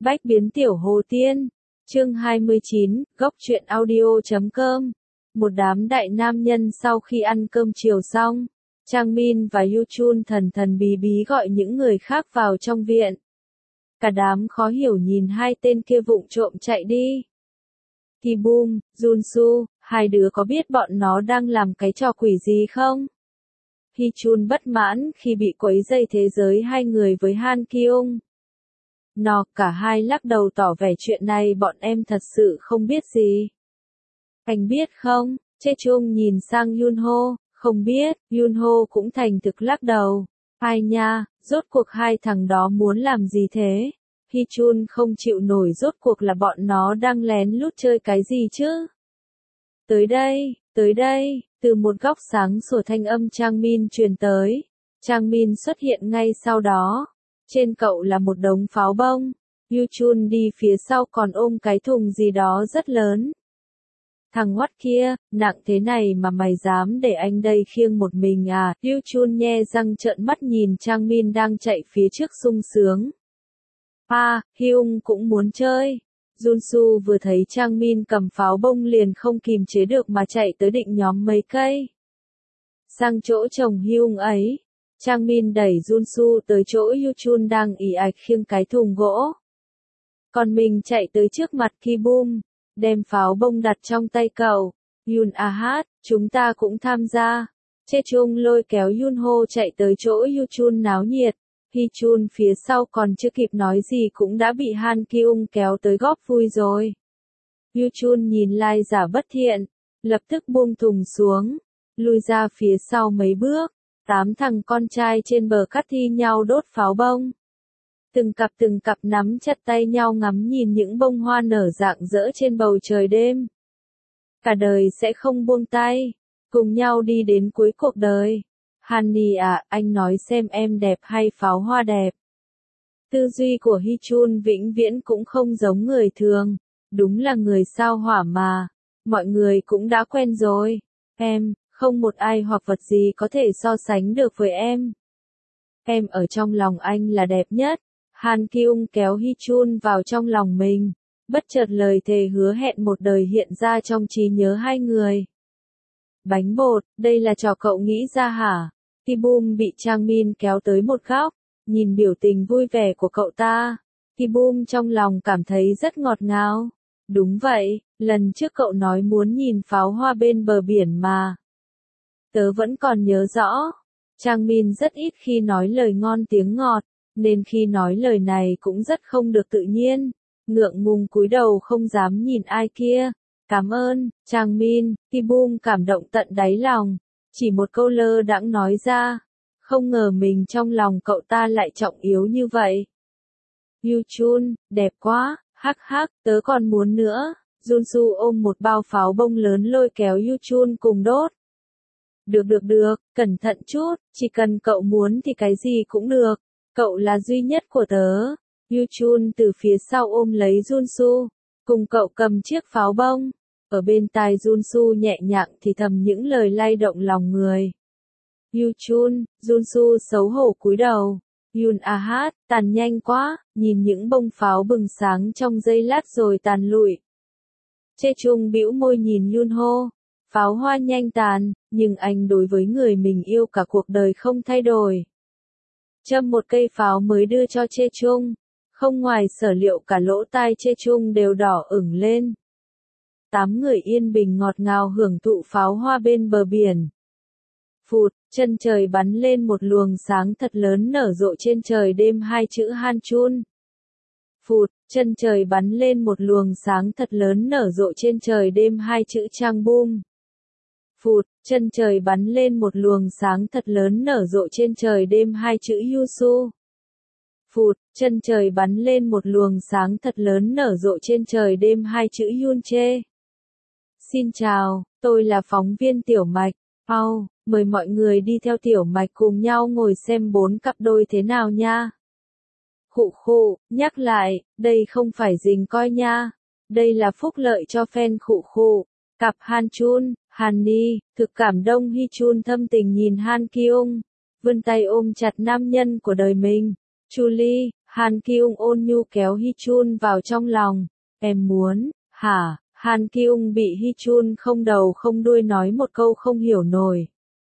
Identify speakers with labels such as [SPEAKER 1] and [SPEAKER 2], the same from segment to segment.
[SPEAKER 1] Bách biến tiểu hồ tiên. Chương 29, góc truyện audio.com. Một đám đại nam nhân sau khi ăn cơm chiều xong, Trang Min và Yu Chun thần thần bí bí gọi những người khác vào trong viện. Cả đám khó hiểu nhìn hai tên kia vụng trộm chạy đi. Ki Boom, Jun Su, hai đứa có biết bọn nó đang làm cái trò quỷ gì không? Hi Chun bất mãn khi bị quấy rầy thế giới hai người với Han Kyung. Cả hai lắc đầu tỏ vẻ chuyện này bọn em thật sự không biết gì. Anh biết không? Chae Chung nhìn sang Yunho, không biết, Yunho cũng thành thực lắc đầu. Ai nha, rốt cuộc hai thằng đó muốn làm gì thế? Hi Chun không chịu nổi rốt cuộc là bọn nó đang lén lút chơi cái gì chứ? Tới đây, từ một góc sáng sủa thanh âm Trang Min truyền tới. Trang Min xuất hiện ngay sau đó. Trên cậu là một đống pháo bông. Yu Chun đi phía sau còn ôm cái thùng gì đó rất lớn. Thằng ngoắt kia, nặng thế này mà mày dám để anh đây khiêng một mình à? Yu Chun nhe răng trợn mắt nhìn Trang Min đang chạy phía trước sung sướng. Hyung cũng muốn chơi. Jun Su vừa thấy Trang Min cầm pháo bông liền không kìm chế được mà chạy tới định nhóm mấy cây. Sang chỗ chồng Hyung ấy. Trang Min đẩy Jun Su tới chỗ Yu Chun đang ì ạch khiêng cái thùng gỗ. Còn mình chạy tới trước mặt Ki Boom, đem pháo bông đặt trong tay cậu. Yun Hát, chúng ta cũng tham gia. Chae Chung lôi kéo Yunho chạy tới chỗ Yu Chun náo nhiệt. Hi Chun phía sau còn chưa kịp nói gì cũng đã bị Han Kyung kéo tới góp vui rồi. Yu Chun nhìn lai giả bất thiện, lập tức buông thùng xuống, lùi ra phía sau mấy bước. 8 thằng con trai trên bờ cát thi nhau đốt pháo bông. Từng cặp nắm chặt tay nhau ngắm nhìn những bông hoa nở rạng rỡ trên bầu trời đêm. Cả đời sẽ không buông tay, cùng nhau đi đến cuối cuộc đời. Honey à, anh nói xem em đẹp hay pháo hoa đẹp. Tư duy của Hi Chun vĩnh viễn cũng không giống người thường, đúng là người sao hỏa mà. Mọi người cũng đã quen rồi. Không một ai hoặc vật gì có thể so sánh được với em. Em ở trong lòng anh là đẹp nhất. Han Kyung kéo Hi Chun vào trong lòng mình. Bất chợt lời thề hứa hẹn một đời hiện ra trong trí nhớ hai người. Bánh bột, đây là trò cậu nghĩ ra hả? Ki Boom bị Trang Min kéo tới một góc, nhìn biểu tình vui vẻ của cậu ta. Ki Boom trong lòng cảm thấy rất ngọt ngào. Đúng vậy, lần trước cậu nói muốn nhìn pháo hoa bên bờ biển mà. Tớ vẫn còn nhớ rõ. Trang Min rất ít khi nói lời ngon tiếng ngọt, nên khi nói lời này cũng rất không được tự nhiên. Ngượng ngùng cúi đầu không dám nhìn ai kia. Cảm ơn, Trang Min. Ki Boom cảm động tận đáy lòng. Chỉ một câu lơ đãng nói ra. Không ngờ mình trong lòng cậu ta lại trọng yếu như vậy. Yu Chun, đẹp quá, hắc, tớ còn muốn nữa. Jun Su ôm một bao pháo bông lớn lôi kéo Yu Chun cùng đốt. Được, cẩn thận chút, chỉ cần cậu muốn thì cái gì cũng được. Cậu là duy nhất của tớ. Yu Chun từ phía sau ôm lấy Jun Su, cùng cậu cầm chiếc pháo bông. Ở bên tai Jun Su nhẹ nhàng thì thầm những lời lay động lòng người. Yu Chun, Jun Su xấu hổ cúi đầu. Yun Hát, tàn nhanh quá, nhìn những bông pháo bừng sáng trong giây lát rồi tàn lụi. Chae Chung bĩu môi nhìn Yunho. Pháo hoa nhanh tàn, nhưng anh đối với người mình yêu cả cuộc đời không thay đổi. Châm một cây pháo mới đưa cho Chae Chung. Không ngoài sở liệu cả lỗ tai Chae Chung đều đỏ ửng lên. 8 người yên bình ngọt ngào hưởng thụ pháo hoa bên bờ biển. Phụt, chân trời bắn lên một luồng sáng thật lớn nở rộ trên trời đêm hai chữ Han Chun. Phụt, chân trời bắn lên một luồng sáng thật lớn nở rộ trên trời đêm hai chữ Trang Boom. Phụt, chân trời bắn lên một luồng sáng thật lớn nở rộ trên trời đêm hai chữ Yu Su. Phụt, chân trời bắn lên một luồng sáng thật lớn nở rộ trên trời đêm hai chữ Yun Che. Xin chào, tôi là phóng viên Tiểu Mạch. Mời mọi người đi theo Tiểu Mạch cùng nhau ngồi xem 4 cặp đôi thế nào nha. Khụ, nhắc lại, đây không phải dình coi nha. Đây là phúc lợi cho fan khụ. Cặp Han Chun, Honey, thực cảm động. Hi Chun thâm tình nhìn Han Kyung, vươn tay ôm chặt nam nhân của đời mình. Julie, Han Kyung ôn nhu kéo Hee Chun vào trong lòng. Em muốn, hả? Han Kyung bị Hee Chun không đầu không đuôi nói một câu không hiểu nổi.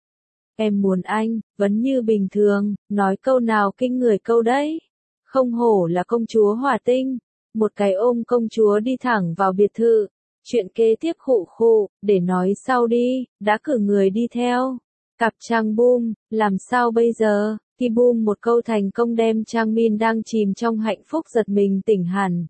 [SPEAKER 1] Em muốn anh, vẫn như bình thường, nói câu nào kinh người câu đấy. Không hổ là công chúa hỏa tinh. Một cái ôm công chúa đi thẳng vào biệt thự. Chuyện kế tiếp khụ khụ, để nói sau đi, đã cử người đi theo. Cặp Trang Bum, làm sao bây giờ? Ki Bum một câu thành công đem Trang Min đang chìm trong hạnh phúc giật mình tỉnh hẳn.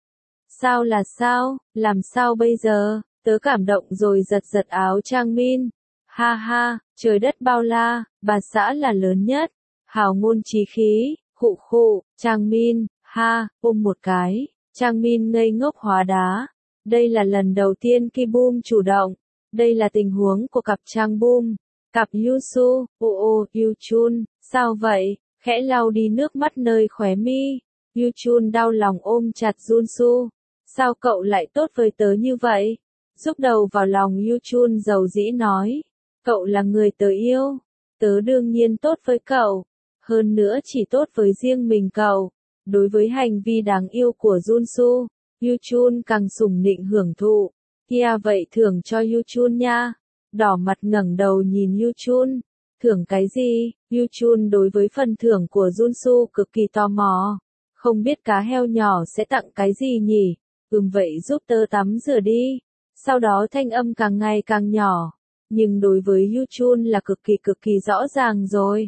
[SPEAKER 1] Sao là sao? Làm sao bây giờ? Tớ cảm động rồi giật giật áo Trang Min. Ha ha, trời đất bao la, bà xã là lớn nhất. Hào ngôn chí khí, khụ khụ, Trang Min, ha, ôm một cái. Trang Min ngây ngốc hóa đá. Đây là lần đầu tiên Ki Bum chủ động. Đây là tình huống của cặp Trang Bum. Cặp Yusu, Yu Chun, sao vậy? Khẽ lau đi nước mắt nơi khóe mi. Yu Chun đau lòng ôm chặt Junsu. Sao cậu lại tốt với tớ như vậy? Rúc đầu vào lòng Yu Chun dầu dĩ nói. Cậu là người tớ yêu. Tớ đương nhiên tốt với cậu. Hơn nữa chỉ tốt với riêng mình cậu. Đối với hành vi đáng yêu của Junsu, Yu Chun càng sủng nịnh hưởng thụ. Kia vậy thưởng cho Yu Chun nha. Đỏ mặt ngẩng đầu nhìn Yu Chun. Thưởng cái gì? Yu Chun đối với phần thưởng của Junsu cực kỳ tò mò. Không biết cá heo nhỏ sẽ tặng cái gì nhỉ? Vậy giúp tớ tắm rửa đi. Sau đó thanh âm càng ngày càng nhỏ. Nhưng đối với Yu Chun là cực kỳ rõ ràng rồi.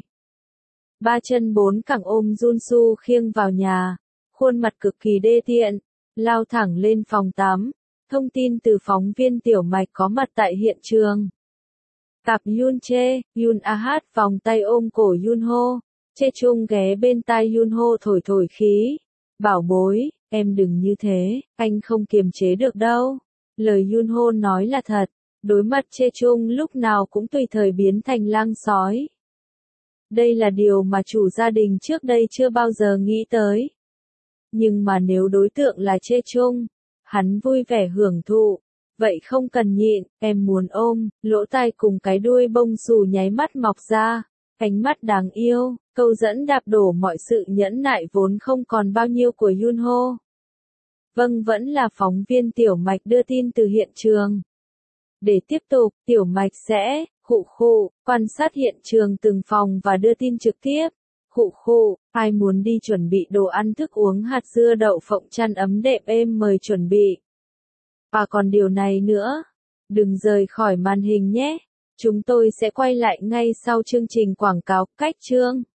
[SPEAKER 1] Ba chân bốn cẳng ôm Junsu khiêng vào nhà. Khuôn mặt cực kỳ đê tiện. Lao thẳng lên phòng tắm. Thông tin từ phóng viên Tiểu Mạch có mặt tại hiện trường. Cặp Yoon Che, Yoon Ah vòng tay ôm cổ Yoon Ho. Che Chung ghé bên tai Yoon Ho thổi khí. Bảo bối, em đừng như thế, anh không kiềm chế được đâu. Lời Yoon Ho nói là thật. Đối mặt Che Chung lúc nào cũng tùy thời biến thành lang sói. Đây là điều mà chủ gia đình trước đây chưa bao giờ nghĩ tới. Nhưng mà nếu đối tượng là Che Chung, hắn vui vẻ hưởng thụ. Vậy không cần nhịn, em muốn ôm, lỗ tai cùng cái đuôi bông xù nháy mắt mọc ra. Ánh mắt đáng yêu, câu dẫn đạp đổ mọi sự nhẫn nại vốn không còn bao nhiêu của Yoon Ho. Vâng, vẫn là phóng viên Tiểu Mạch đưa tin từ hiện trường. Để tiếp tục, Tiểu Mạch sẽ, khụ khụ, quan sát hiện trường từng phòng và đưa tin trực tiếp. Khụ khụ, ai muốn đi chuẩn bị đồ ăn thức uống hạt dưa đậu phộng chăn ấm đệm êm mời chuẩn bị. Và còn điều này nữa, đừng rời khỏi màn hình nhé. Chúng tôi sẽ quay lại ngay sau chương trình quảng cáo cách chương.